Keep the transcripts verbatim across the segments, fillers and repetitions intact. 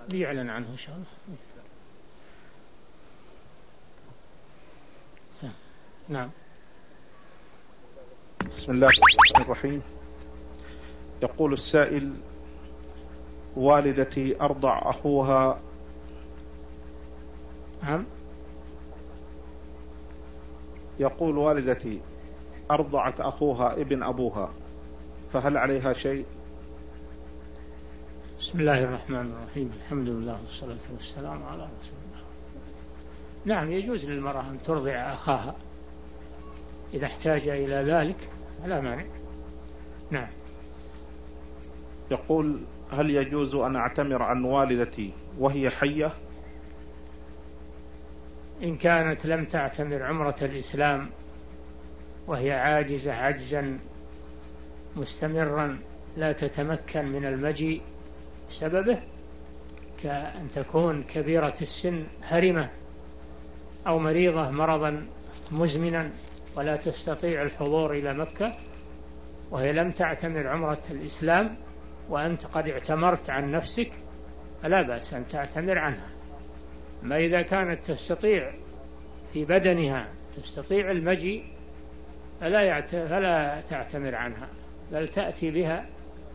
بيعلن عنه إن شاء الله. نعم. بسم الله الرحمن الرحيم. يقول السائل: والدتي أرضع أخوها. نعم. يقول: والدتي أرضعت أخوها ابن أبوها، فهل عليها شيء؟ بسم الله الرحمن الرحيم. الحمد لله والصلاة والسلام على رسول الله. نعم، يجوز للمرأة أن ترضع أخاها إذا احتاج إلى ذلك، لا مانع. نعم. يقول: هل يجوز أن أعتمر عن والدتي وهي حية؟ إن كانت لم تعتمر عمرة الإسلام وهي عاجزة عجزا مستمرا لا تتمكن من المجيء بسببه، كأن تكون كبيرة السن هرمة أو مريضة مرضا مزمنا ولا تستطيع الحضور إلى مكة، وهي لم تعتمر عمرة الإسلام وأنت قد اعتمرت عن نفسك، فلا بأس أن تعتمر عنها. ما إذا كانت تستطيع في بدنها تستطيع المجيء فلا, فلا تعتمر عنها، بل تأتي بها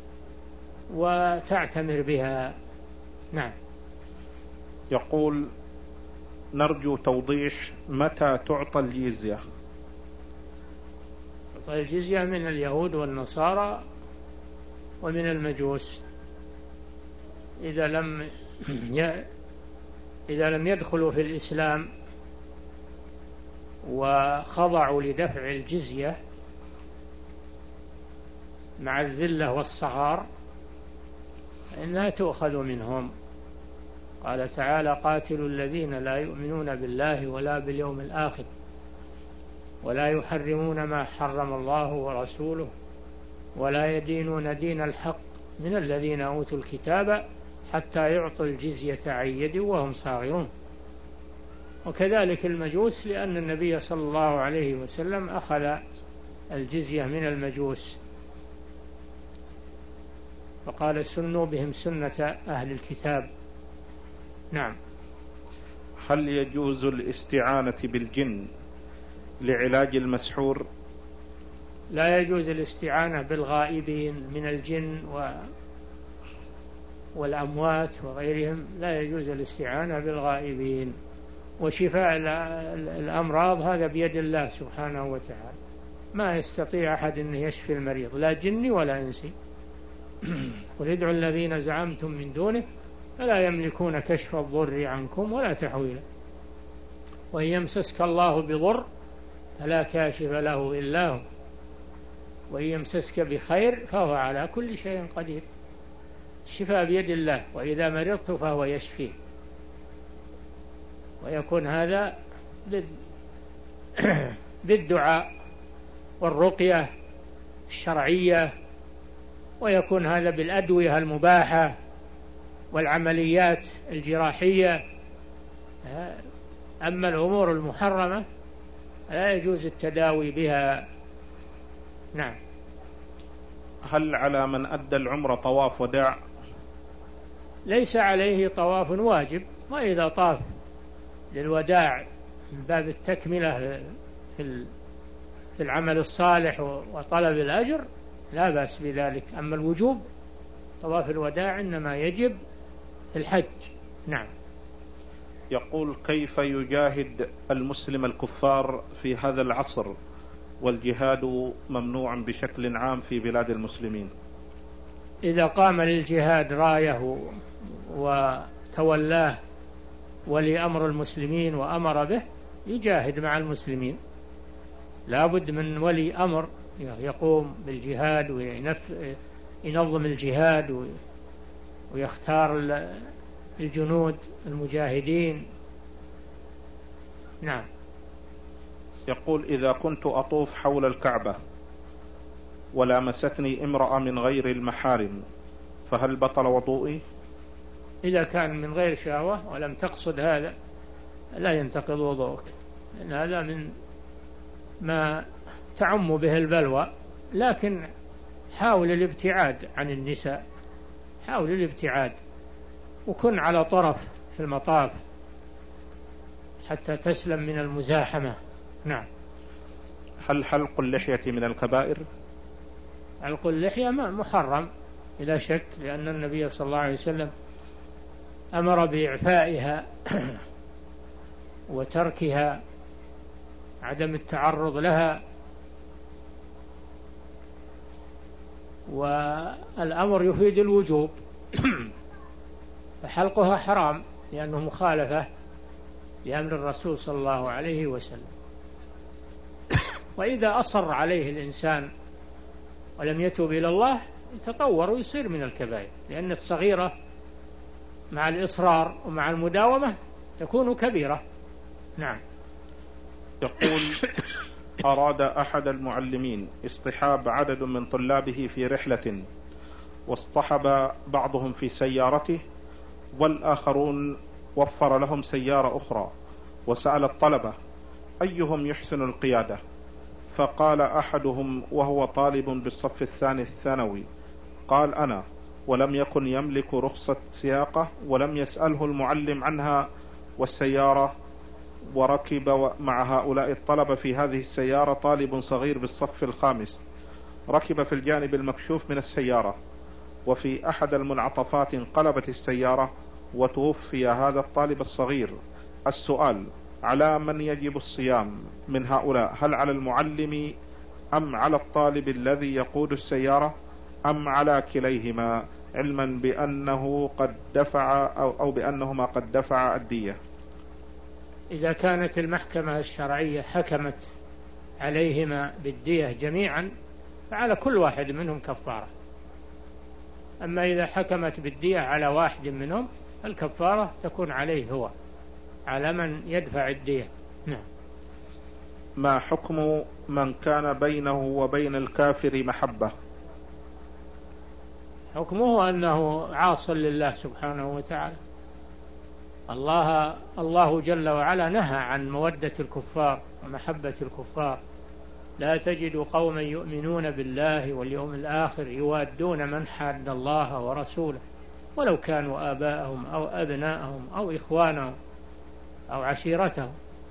وتعتمر بها. نعم. يقول: نرجو توضيح متى تعطى الجزية؟ الجزية من اليهود والنصارى ومن المجوس إذا لم إذا لم يدخلوا في الإسلام وخضعوا لدفع الجزية مع الذلة والصغار فإنها تؤخذ منهم. قال تعالى: قاتلوا الذين لا يؤمنون بالله ولا باليوم الآخر ولا يحرمون ما حرم الله ورسوله ولا يدينون دين الحق من الذين أوتوا الكتاب حتى يعطوا الجزية عن يد وهم صاغرون. وكذلك المجوس، لأن النبي صلى الله عليه وسلم أخذ الجزية من المجوس فقال: سنوا بهم سنة أهل الكتاب. نعم. هل يجوز الاستعانة بالجن لعلاج المسحور؟ لا يجوز الاستعانة بالغائبين من الجن و والأموات وغيرهم، لا يجوز الاستعانة بالغائبين. وشفاء الأمراض هذا بيد الله سبحانه وتعالى، ما يستطيع أحد أن يشفي المريض لا جني ولا إنسي. قل ادعوا الذين زعمتم من دونه فلا يملكون كشف الضر عنكم ولا تحويلا وإن يمسسك الله بضر فلا كاشف له إلا هو وإن يمسسك بخير فهو على كل شيء قدير. الشفاء بيد الله، وإذا مرضت فهو يشفي. ويكون هذا بالدعاء والرقية الشرعية، ويكون هذا بالأدوية المباحة والعمليات الجراحية. أما الأمور المحرمة لا يجوز التداوي بها. نعم. هل على من أدى العمرة طواف وداع؟ ليس عليه طواف واجب، وإذا طاف للوداع من باب التكملة في العمل الصالح وطلب الأجر لا بأس بذلك. أما الوجوب طواف الوداع إنما يجب في الحج. نعم. يقول: كيف يجاهد المسلم الكفار في هذا العصر والجهاد ممنوع بشكل عام في بلاد المسلمين؟ إذا قام للجهاد رايه وتولاه ولي أمر المسلمين وأمر به يجاهد مع المسلمين. لا بد من ولي أمر يقوم بالجهاد وينظم الجهاد ويختار الجنود المجاهدين. نعم. يقول: إذا كنت أطوف حول الكعبة ولامستني امرأة من غير المحارم فهل بطل وضوئي؟ إذا كان من غير شهوة ولم تقصد هذا لا ينتقض وضوءك، لأن هذا من ما تعم به البلوى. لكن حاول الابتعاد عن النساء، حاول الابتعاد وكن على طرف في المطاف حتى تسلم من المزاحمة. نعم. هل حلق اللحية من الكبائر؟ حلق اللحية محرم بلا شك، لأن النبي صلى الله عليه وسلم أمر بإعفائها وتركها، عدم التعرض لها، والأمر يفيد الوجوب فحلقها حرام لأنه مخالفة لأمر الرسول صلى الله عليه وسلم. وإذا أصر عليه الإنسان ولم يتوب إلى الله يتطور ويصير من الكبائر، لأن الصغيرة مع الإصرار ومع المداومة تكون كبيرة. نعم. يقول: أراد أحد المعلمين اصطحاب عدد من طلابه في رحلة، واصطحب بعضهم في سيارته والآخرون وفر لهم سيارة أخرى، وسأل الطلبة أيهم يحسن القيادة، فقال أحدهم وهو طالب بالصف الثاني الثانوي، قال أنا، ولم يكن يملك رخصة سياقة ولم يسأله المعلم عنها والسيارة، وركب مع هؤلاء الطلبة في هذه السيارة طالب صغير بالصف الخامس، ركب في الجانب المكشوف من السيارة، وفي أحد المنعطفات انقلبت السيارة وتوفي هذا الطالب الصغير. السؤال: على من يجب الصيام من هؤلاء؟ هل على المعلم أم على الطالب الذي يقود السيارة أم على كليهما، علما بأنه قد دفع أو, أو بأنهما قد دفع الدية؟ إذا كانت المحكمة الشرعية حكمت عليهما بالدية جميعا فعلى كل واحد منهم كفارة. أما إذا حكمت بالدية على واحد منهم الكفارة تكون عليه هو، على من يدفع الدية. نعم. ما حكم من كان بينه وبين الكافر محبة؟ حكمه أنه عاص لله سبحانه وتعالى. الله الله جل وعلا نهى عن مودة الكفار ومحبة الكفار. لا تجد قوما يؤمنون بالله واليوم الآخر يوادون من حاد الله ورسوله ولو كانوا آباءهم أو أبناءهم أو إخوانهم أو عشيرتهم.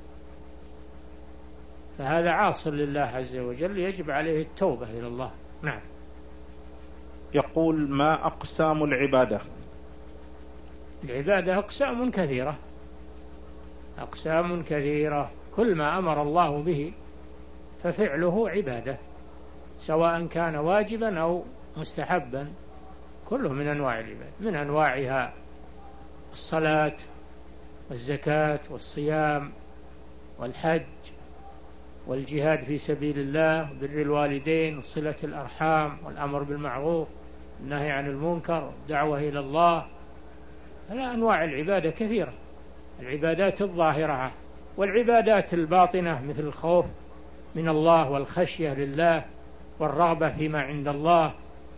فهذا عاص لله عز وجل يجب عليه التوبة إلى الله. نعم. يقول: ما أقسام العبادة؟ العبادة أقسام كثيرة، أقسام كثيرة، كل ما أمر الله به ففعله عبادة، سواء كان واجبا أو مستحبا، كله من أنواع العبادة. من أنواعها الصلاة والزكاة والصيام والحج والجهاد في سبيل الله وبر الوالدين وصلة الأرحام والأمر بالمعروف والنهي عن المنكر والدعوة إلى الله. هذه أنواع العبادة كثيرة، العبادات الظاهرة والعبادات الباطنة مثل الخوف من الله والخشية لله والرغبة فيما عند الله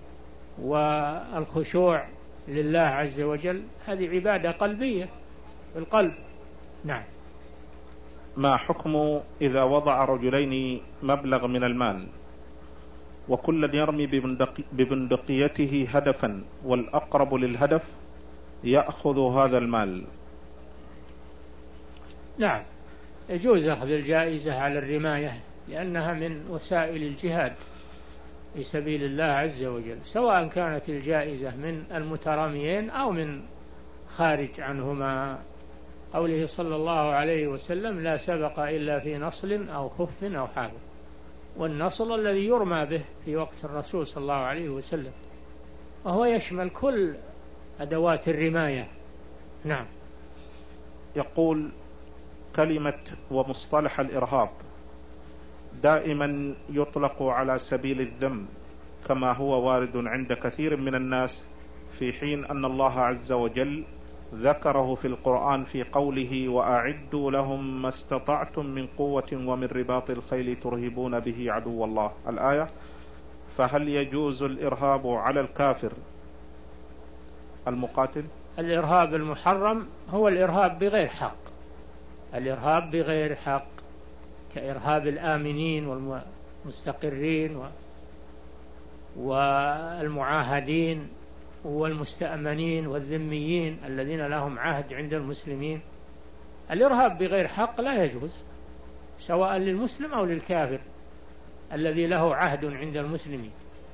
والخشوع لله عز وجل، هذه عبادة قلبية بالقلب. نعم. ما حكم إذا وضع رجلين مبلغ من المال وكل يرمي ببندقيته هدفا والأقرب للهدف يأخذ هذا المال؟ نعم، يجوز أخذ الجائزة على الرماية لأنها من وسائل الجهاد في سبيل الله عز وجل، سواء كانت الجائزة من المتراميين أو من خارج عنهما. قوله صلى الله عليه وسلم: لا سبق إلا في نصل أو خف أو حافظ. والنصل الذي يرمى به في وقت الرسول صلى الله عليه وسلم، وهو يشمل كل أدوات الرماية. نعم. يقول: كلمة ومصطلح الإرهاب دائما يطلق على سبيل الذم كما هو وارد عند كثير من الناس، في حين أن الله عز وجل ذكره في القرآن في قوله: وأعدوا لهم ما استطعتم من قوة ومن رباط الخيل ترهبون به عدو الله، الآية. فهل يجوز الإرهاب على الكافر المقاتل؟ الإرهاب المحرم هو الإرهاب بغير حق، الإرهاب بغير حق كإرهاب الآمنين والمستقرين والمعاهدين والمستأمنين والذميين الذين لهم عهد عند المسلمين. الإرهاب بغير حق لا يجوز، سواء للمسلم أو للكافر الذي له عهد عند المسلمين.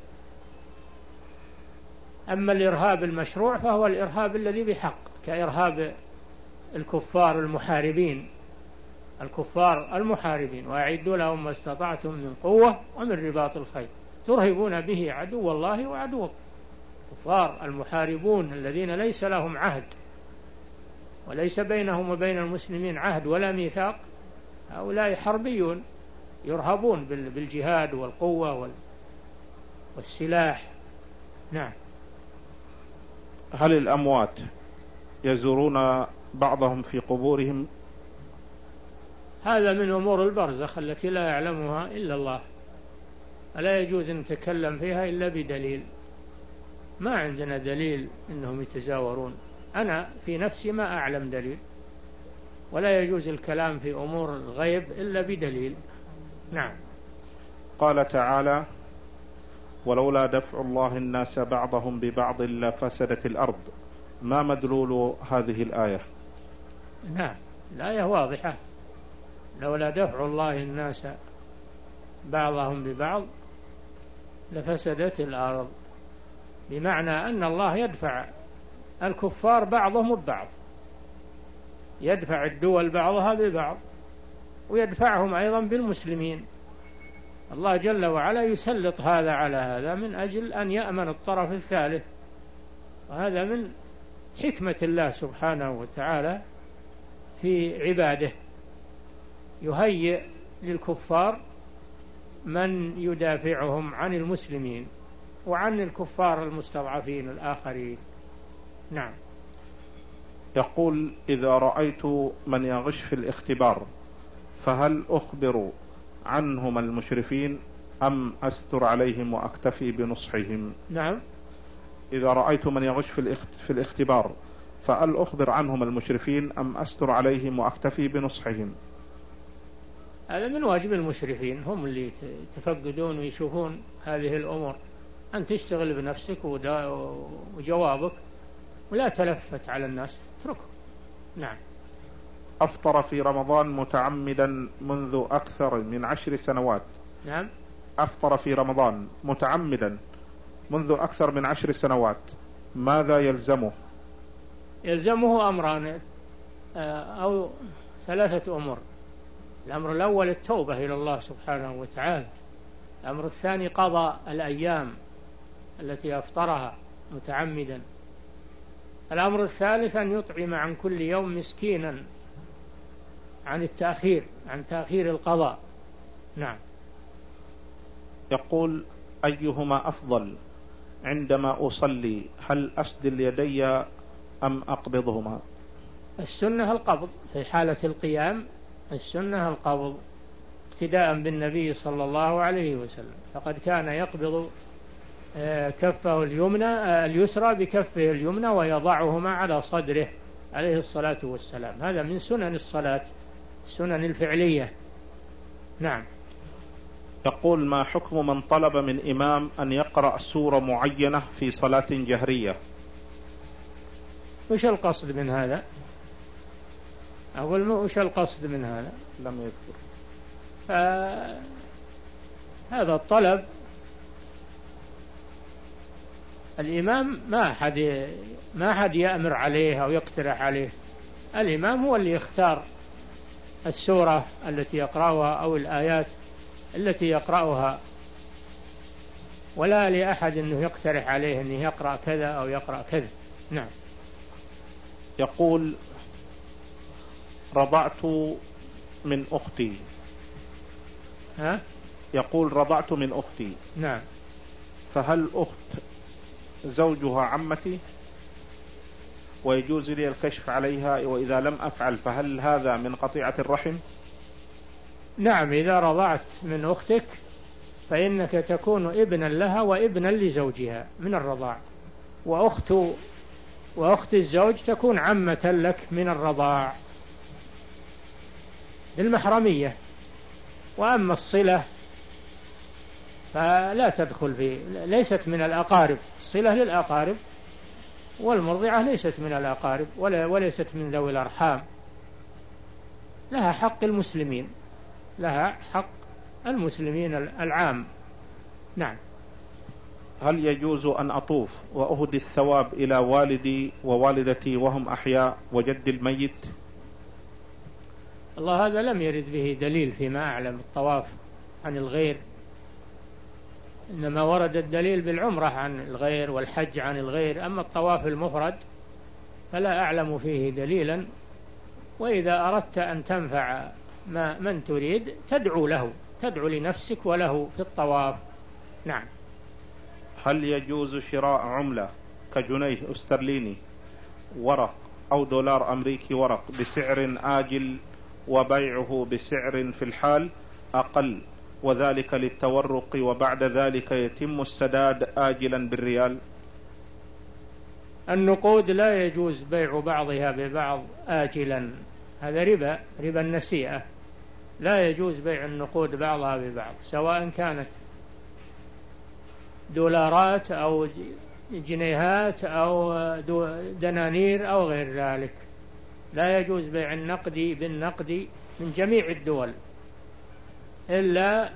أما الإرهاب المشروع فهو الإرهاب الذي بحق، كإرهاب الكفار المحاربين الكفار المحاربين وأعدوا لهم ما استطعتم من قوة ومن رباط الخيل ترهبون به عدو الله وعدوكم. الكفار المحاربون الذين ليس لهم عهد وليس بينهم وبين المسلمين عهد ولا ميثاق، هؤلاء حربيون يرهبون بالجهاد والقوة والسلاح. نعم. هل الأموات يزورون بعضهم في قبورهم؟ هذا من أمور البرزخ التي لا يعلمها إلا الله، ألا يجوز أن نتكلم فيها إلا بدليل. ما عندنا دليل أنهم يتزاورون، أنا في نفسي ما أعلم دليل، ولا يجوز الكلام في أمور الغيب إلا بدليل. نعم. قال تعالى: ولولا دفع الله الناس بعضهم ببعض لفسدت الأرض. ما مدلول هذه الآية؟ نعم، الآية واضحة، لولا دفع الله الناس بعضهم ببعض لفسدت الأرض، بمعنى أن الله يدفع الكفار بعضهم ببعض، يدفع الدول بعضها ببعض ويدفعهم أيضا بالمسلمين. الله جل وعلا يسلط هذا على هذا من أجل أن يأمن الطرف الثالث، وهذا من حكمة الله سبحانه وتعالى في عباده، يهيئ للكفار من يدافعهم عن المسلمين وعن الكفار المستضعفين الآخرين. نعم. يقول: إذا رأيت من يغش في الاختبار فهل أخبر عنهم المشرفين أم أستر عليهم وأكتفي بنصحهم؟ نعم. إذا رأيت من يغش في الاختبار فهل أخبر عنهم المشرفين أم أستر عليهم وأكتفي بنصحهم؟ هذا من واجب المشرفين، هم اللي يتفقدون ويشوفون هذه الأمور. أن تشتغل بنفسك وجوابك ولا تلفت على الناس، اتركه. نعم. أفطر في رمضان متعمدا منذ أكثر من عشر سنوات. نعم. أفطر في رمضان متعمدا منذ أكثر من عشر سنوات، ماذا يلزمه؟ يلزمه أمران أو ثلاثة أمور. الأمر الأول التوبة إلى الله سبحانه وتعالى. الأمر الثاني قضاء الأيام التي أفطرها متعمدا. الأمر الثالث أن يطعم عن كل يوم مسكينا عن التأخير عن تأخير القضاء. نعم. يقول: أيهما أفضل عندما أصلي، هل أسدل يدي أم أقبضهما؟ السنة القبض في حالة القيام، السنة القبض اقتداء بالنبي صلى الله عليه وسلم، فقد كان يقبض كفه اليمنى اليسرى بكفه اليمنى ويضعهما على صدره عليه الصلاة والسلام. هذا من سنن الصلاة، السنن الفعلية. نعم. يقول: ما حكم من طلب من إمام أن يقرأ سورة معينة في صلاة جهرية؟ وش القصد من هذا؟ أقول وش القصد من هذا؟ لم يذكر. هذا الطلب الإمام ما أحد ما أحد يأمر عليه أو يقترح عليه، الإمام هو اللي يختار السورة التي يقرأها أو الآيات التي يقرأها، ولا لأحد أنه يقترح عليه أنه يقرأ كذا أو يقرأ كذا. نعم. يقول: رضعت من أختي. ها؟ يقول: رضعت من أختي. نعم. فهل أخت زوجها عمتي ويجوز لي الكشف عليها، وإذا لم أفعل فهل هذا من قطيعة الرحم؟ نعم، إذا رضعت من أختك فإنك تكون ابنا لها وابنا لزوجها من الرضاع، وأخت وأخت الزوج تكون عمة لك من الرضاع بالمحرمية. وأما الصلة فلا تدخل في، ليست من الأقارب، الصلة للأقارب والمرضعة ليست من الأقارب ولا وليست من ذوي الأرحام، لها حق المسلمين، لها حق المسلمين العام. نعم. هل يجوز أن أطوف وأهدي الثواب إلى والدي ووالدتي وهم أحياء وجد الميت؟ الله هذا لم يرد به دليل فيما أعلم الطواف عن الغير، إنما ورد الدليل بالعمرة عن الغير والحج عن الغير، أما الطواف المفرد فلا أعلم فيه دليلا. وإذا أردت أن تنفع ما من تريد تدعو له، تدعو لنفسك وله في الطواف. نعم. هل يجوز شراء عملة كجنيه استرليني ورق أو دولار أمريكي ورق بسعر آجل وبيعه بسعر في الحال أقل، وذلك للتورق، وبعد ذلك يتم السداد آجلا بالريال؟ النقود لا يجوز بيع بعضها ببعض آجلا، هذا ربا، ربا النسيئة. لا يجوز بيع النقود بعضها ببعض، سواء كانت دولارات أو جنيهات أو دنانير أو غير ذلك. لا يجوز بيع النقد بالنقد من جميع الدول إلا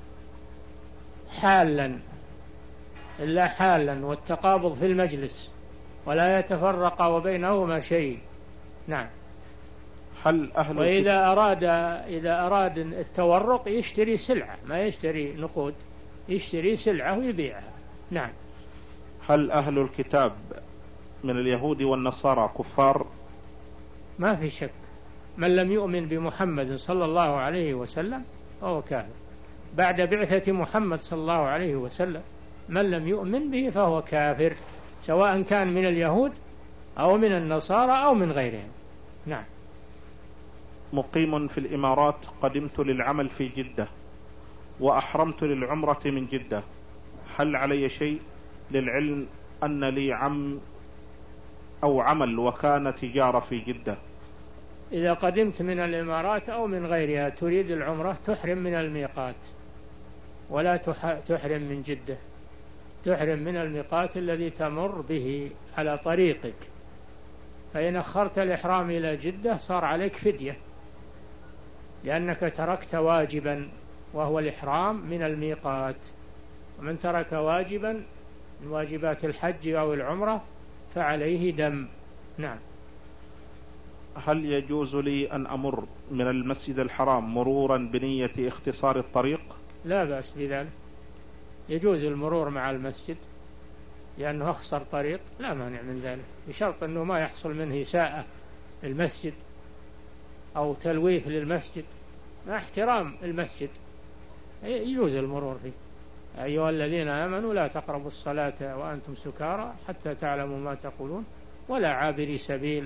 حالا، إلا حالا والتقابض في المجلس، ولا يتفرق وبينهما شيء. نعم. هل أهل وإذا أراد إذا أراد التورق يشتري سلعة، ما يشتري نقود، يشتري سلعة ويبيعها. نعم. هل أهل الكتاب من اليهود والنصارى كفار؟ ما في شك، من لم يؤمن بمحمد صلى الله عليه وسلم فهو كافر. بعد بعثة محمد صلى الله عليه وسلم من لم يؤمن به فهو كافر، سواء كان من اليهود أو من النصارى أو من غيرهم. نعم. مقيم في الإمارات، قدمت للعمل في جدة وأحرمت للعمرة من جدة، هل علي شيء؟ للعلم أن لي عم أو عمل وكان تجارة في جدة. إذا قدمت من الإمارات أو من غيرها تريد العمرة تحرم من الميقات، ولا تحرم من جدة، تحرم من الميقات الذي تمر به على طريقك. فإن أخرت الإحرام إلى جدة صار عليك فدية، لأنك تركت واجبا وهو الإحرام من الميقات. ومن ترك واجبا من واجبات الحج أو العمرة فعليه دم. نعم. هل يجوز لي أن أمر من المسجد الحرام مرورا بنية اختصار الطريق؟ لا بأس بذلك، يجوز المرور مع المسجد لأنه أخسر طريق، لا مانع من ذلك، بشرط أنه ما يحصل منه إساءة المسجد أو تلويث للمسجد، مع احترام المسجد يجوز المرور فيه. أيها الذين آمنوا لا تقربوا الصلاة وأنتم سكارى حتى تعلموا ما تقولون ولا عابري سبيل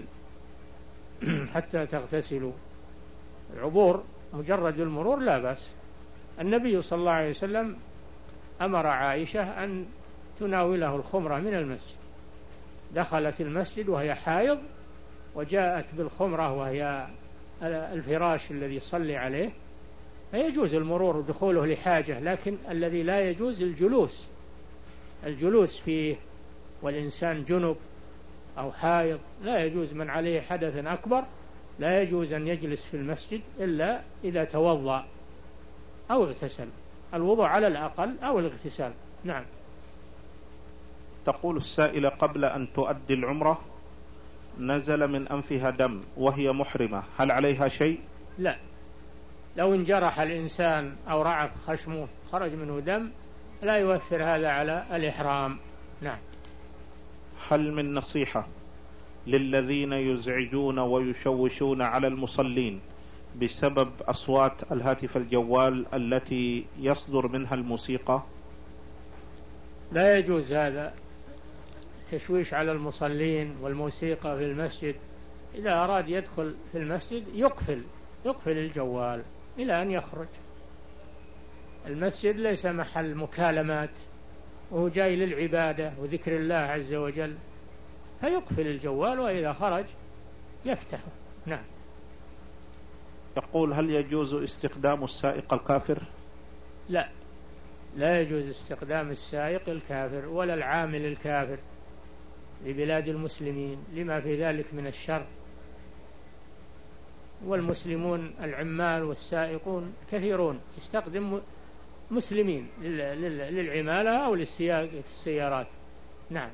حتى تغتسلوا. العبور مجرد المرور لا بأس. النبي صلى الله عليه وسلم أمر عائشة أن تناوله الخمرة من المسجد، دخلت المسجد وهي حائض وجاءت بالخمرة وهي الفراش الذي يصلي عليه، فيجوز المرور ودخوله لحاجة، لكن الذي لا يجوز الجلوس الجلوس فيه، والإنسان جنب أو حائض لا يجوز، من عليه حدث أكبر لا يجوز أن يجلس في المسجد إلا إذا توضأ أو اغتسل، الوضوء على الأقل أو الاغتسال. نعم. تقول السائلة قبل أن تؤدي العمرة نزل من أنفها دم وهي محرمة، هل عليها شيء؟ لا، لو انجرح الإنسان أو رعف خشمه خرج منه دم لا يؤثر هذا على الإحرام. نعم. هل من نصيحة للذين يزعجون ويشوشون على المصلين بسبب أصوات الهاتف الجوال التي يصدر منها الموسيقى؟ لا يجوز هذا تشويش على المصلين والموسيقى في المسجد. إذا أراد يدخل في المسجد يقفل يقفل الجوال إلى أن يخرج. المسجد ليس محل مكالمات، وهو جاي للعبادة وذكر الله عز وجل، فيقفل الجوال وإذا خرج يفتحه. نعم. يقول هل يجوز استخدام السائق الكافر؟ لا، لا يجوز استخدام السائق الكافر ولا العامل الكافر، لبلاد المسلمين لما في ذلك من الشر، والمسلمون العمال والسائقون كثيرون يستخدم مسلمين للعمالة أو للسيارات. نعم.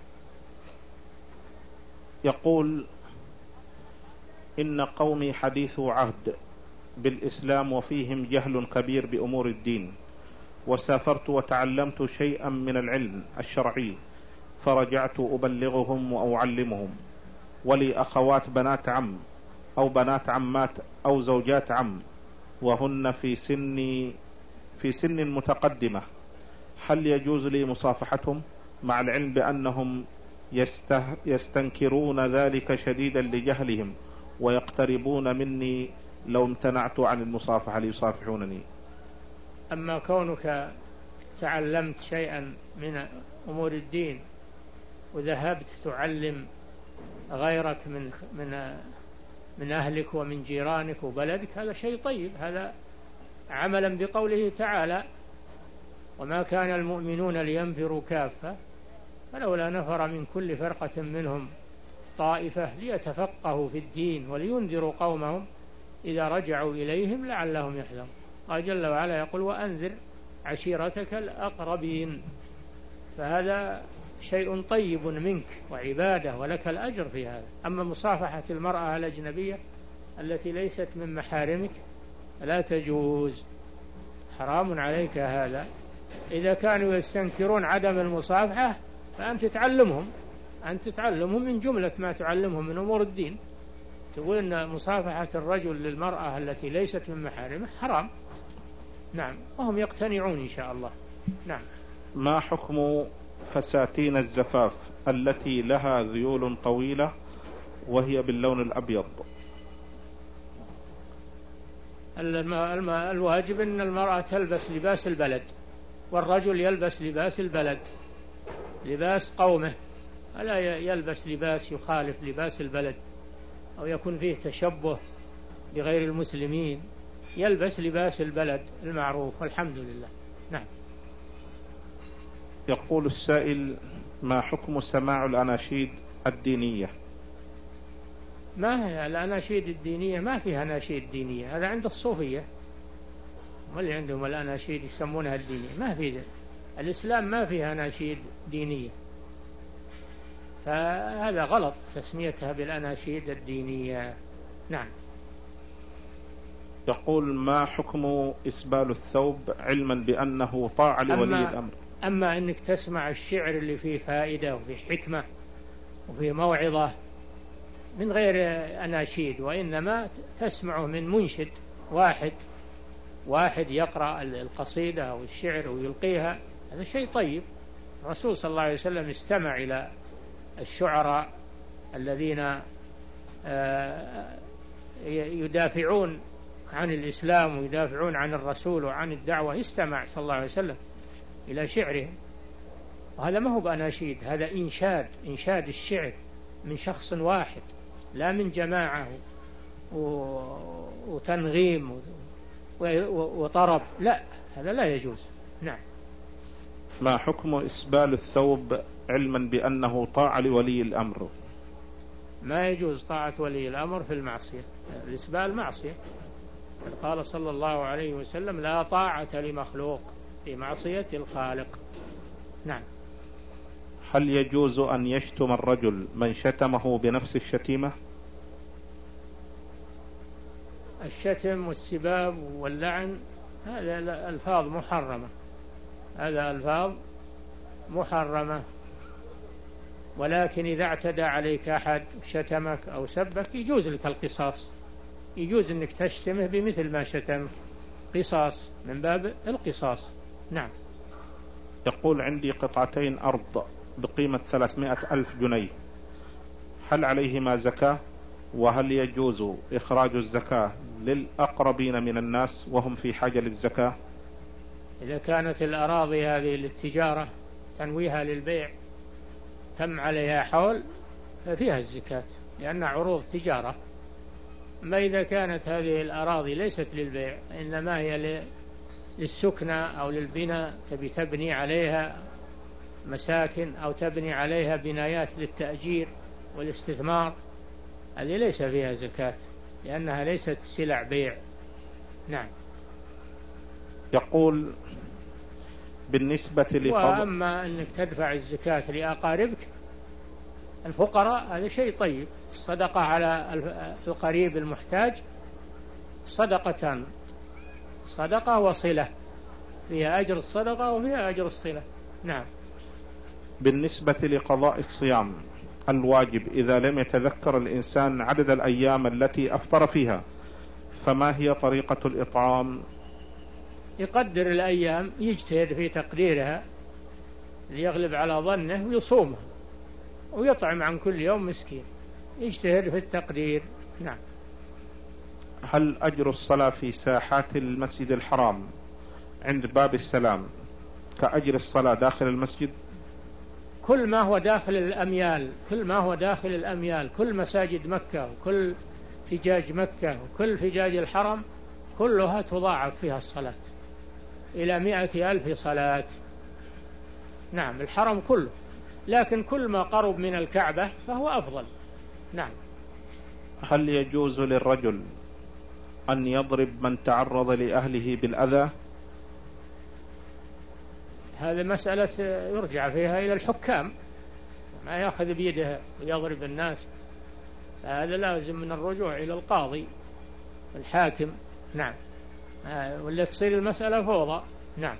يقول: إن قومي حديث عهد بالإسلام وفيهم جهل كبير بأمور الدين، وسافرت وتعلمت شيئا من العلم الشرعي فرجعت أبلغهم وأعلمهم، ولي أخوات بنات عم أو بنات عمات أو زوجات عم وهن في سن في سن متقدمة، هل يجوز لي مصافحتهم مع العلم بأنهم يستنكرون ذلك شديدا لجهلهم ويقتربون مني لو امتنعت عن المصافحة ليصافحونني؟ أما كونك تعلمت شيئا من أمور الدين وذهبت تعلم غيرك من من من أهلك ومن جيرانك وبلدك، هذا شيء طيب، هذا عملا بقوله تعالى: وما كان المؤمنون لينفروا كافة فلولا نفر من كل فرقة منهم طائفة ليتفقهوا في الدين ولينذروا قومهم إذا رجعوا إليهم لعلهم يحذرون. قال جل وعلا يقول: وأنذر عشيرتك الأقربين. فهذا شيء طيب منك وعبادة ولك الأجر في هذا. أما مصافحة المرأة الأجنبية التي ليست من محارمك لا تجوز، حرام عليك هذا. إذا كانوا يستنكرون عدم المصافحة فأنت تعلمهم، أنت تعلمهم من جملة ما تعلمهم من أمور الدين. تقول أن مصافحة الرجل للمرأة التي ليست من محارمه حرام. نعم، وهم يقتنعون إن شاء الله. نعم. ما حكم فساتين الزفاف التي لها ذيول طويلة وهي باللون الأبيض؟ الواجب أن المرأة تلبس لباس البلد، والرجل يلبس لباس البلد، لباس قومه، ألا يلبس لباس يخالف لباس البلد أو يكون فيه تشبه بغير المسلمين. يلبس لباس البلد المعروف، والحمد لله. نعم. يقول السائل: ما حكم سماع الأناشيد الدينية؟ ما هي الأناشيد الدينية؟ ما فيها أناشيد دينية، هذا عند الصوفية، واللي عندهم الأناشيد يسمونها الدينية. ما في ذلك، الإسلام ما فيها أناشيد دينية، فهذا غلط تسميتها بالأناشيد الدينية. نعم. يقول: ما حكم إسبال الثوب علما بأنه طاعة لولي أما الأمر؟ أما أنك تسمع الشعر اللي فيه فائدة وفيه حكمة وفيه موعظة من غير أناشيد، وإنما تسمعه من منشد واحد واحد يقرأ القصيدة أو الشعر ويلقيها، هذا شيء طيب. الرسول صلى الله عليه وسلم استمع إلى الشعراء الذين يدافعون عن الإسلام ويدافعون عن الرسول وعن الدعوة، استمع صلى الله عليه وسلم إلى شعرهم، وهذا ما هو بأناشيد، هذا إنشاد، إنشاد الشعر من شخص واحد لا من جماعة وتنغيم وطرب، لا، هذا لا يجوز. نعم. ما حكم إسبال الثوب علما بأنه طاعة لولي الأمر؟ ما يجوز طاعة ولي الأمر في المعصية، الإسبال معصية. قال صلى الله عليه وسلم: لا طاعة لمخلوق في معصية الخالق. نعم. هل يجوز أن يشتم الرجل من شتمه بنفس الشتيمة؟ الشتم والسباب واللعن هذا ألفاظ محرمة، هذا ألفاظ محرمة، ولكن إذا اعتدى عليك أحد شتمك أو سبك يجوز لك القصاص، يجوز أنك تشتمه بمثل ما شتمك، قصاص من باب القصاص. نعم. يقول: عندي قطعتين أرض بقيمة ثلاثمائة ألف جنيه، هل عليهما زكاة؟ وهل يجوز إخراج الزكاة للأقربين من الناس وهم في حاجة للزكاة؟ إذا كانت الأراضي هذه للتجارة تنويها للبيع تم عليها حول ففيها الزكاة لأنها عروض تجارة. ما إذا كانت هذه الأراضي ليست للبيع إنما هي للسكنة أو للبناء، تبي تبني عليها مساكن أو تبني عليها بنايات للتأجير والاستثمار، هذه ليس فيها زكاة لأنها ليست سلع بيع. نعم. يقول بالنسبة لقضاء، وأما أنك تدفع الزكاة لأقاربك الفقراء هذا شيء طيب. الصدقة على القريب المحتاج صدقتان، صدقة وصلة، فيها أجر الصدقة وفيها أجر الصلة. نعم. بالنسبة لقضاء الصيام الواجب إذا لم يتذكر الإنسان عدد الأيام التي أفطر فيها، فما هي طريقة الإطعام؟ يقدر الأيام، يجتهد في تقديرها ليغلب على ظنه ويصومها، ويطعم عن كل يوم مسكين، يجتهد في التقدير. نعم. هل أجر الصلاة في ساحات المسجد الحرام عند باب السلام كأجر الصلاة داخل المسجد؟ كل ما هو داخل الأميال، كل ما هو داخل الأميال، كل مساجد مكة وكل فجاج مكة وكل فجاج الحرم كلها تضاعف فيها الصلاة إلى مئة ألف صلاة. نعم، الحرم كله، لكن كل ما قرب من الكعبة فهو أفضل. نعم. هل يجوز للرجل أن يضرب من تعرض لأهله بالأذى؟ هذه مسألة يرجع فيها إلى الحكام، ما يأخذ بيده ويضرب الناس، هذا لازم من الرجوع إلى القاضي الحاكم. نعم. ولا تصير المسألة فوضى. نعم.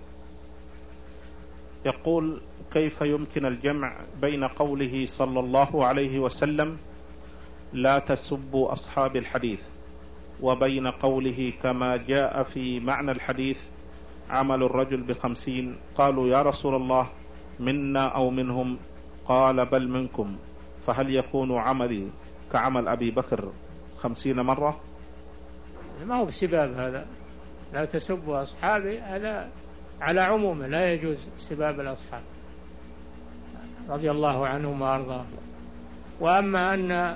يقول كيف يمكن الجمع بين قوله صلى الله عليه وسلم لا تسبوا أصحاب الحديث وبين قوله كما جاء في معنى الحديث عمل الرجل بخمسين؟ قالوا يا رسول الله منا أو منهم؟ قال بل منكم، فهل يكون عملي كعمل أبي بكر خمسين مرة؟ ما هو بسباب هذا، لا تسبوا أصحابي، هذا على عمومه، لا يجوز سباب الأصحاب رضي الله عنهم وأرضاهم. وأما أن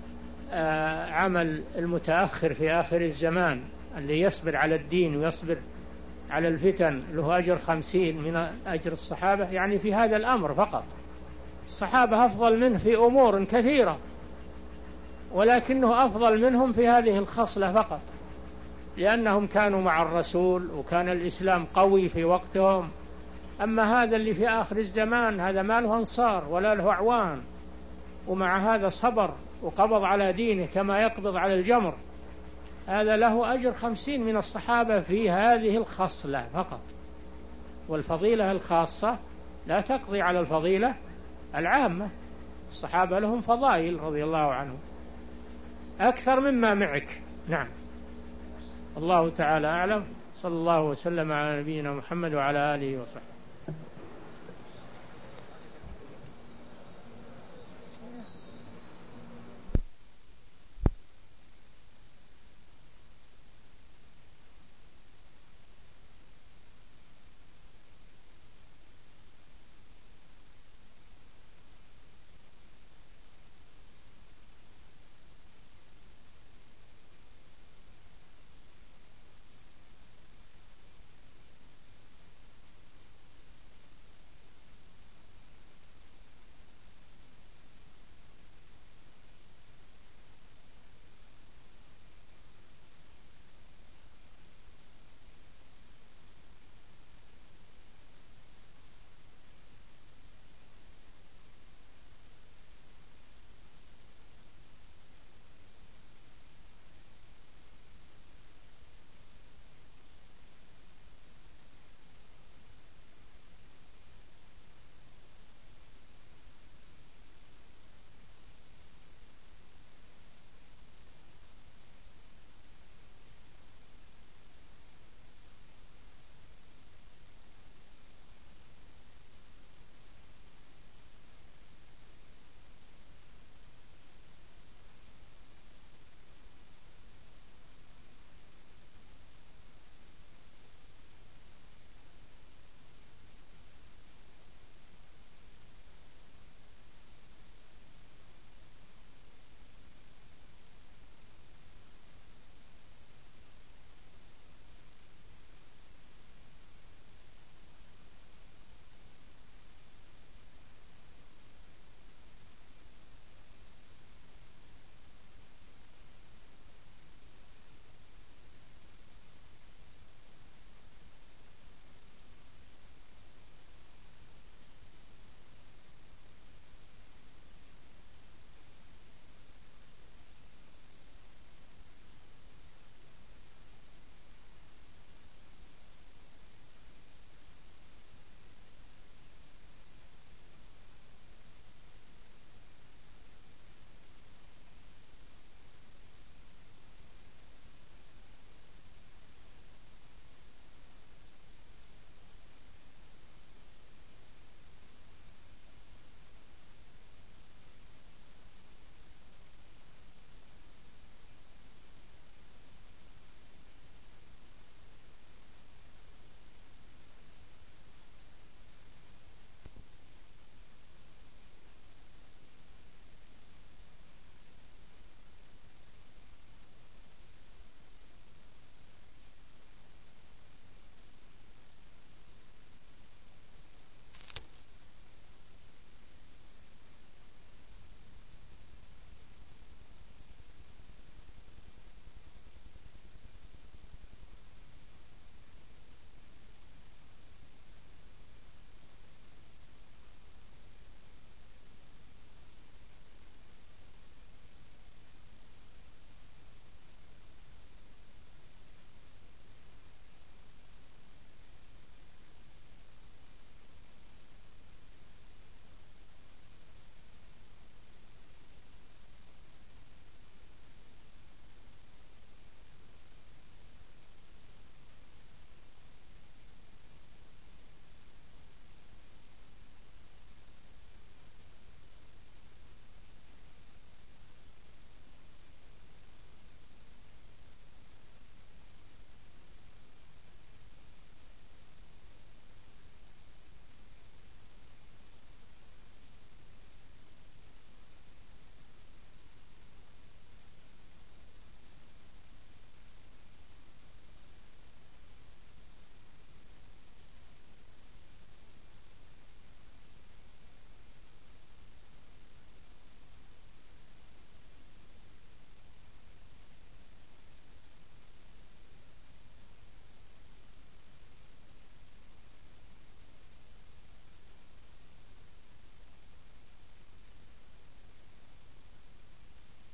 عمل المتأخر في آخر الزمان اللي يصبر على الدين ويصبر على الفتن له أجر خمسين من أجر الصحابة، يعني في هذا الأمر فقط. الصحابة أفضل منه في أمور كثيرة، ولكنه أفضل منهم في هذه الخصلة فقط، لأنهم كانوا مع الرسول وكان الإسلام قوي في وقتهم. أما هذا اللي في آخر الزمان هذا ما له أنصار ولا له أعوان، ومع هذا صبر وقبض على دينه كما يقبض على الجمر، هذا له أجر خمسين من الصحابة في هذه الخصلة فقط. والفضيلة الخاصة لا تقضي على الفضيلة العامة. الصحابة لهم فضائل رضي الله عنهم أكثر مما معك. نعم. الله تعالى أعلم. صلى الله وسلم على نبينا محمد وعلى آله وصحبه.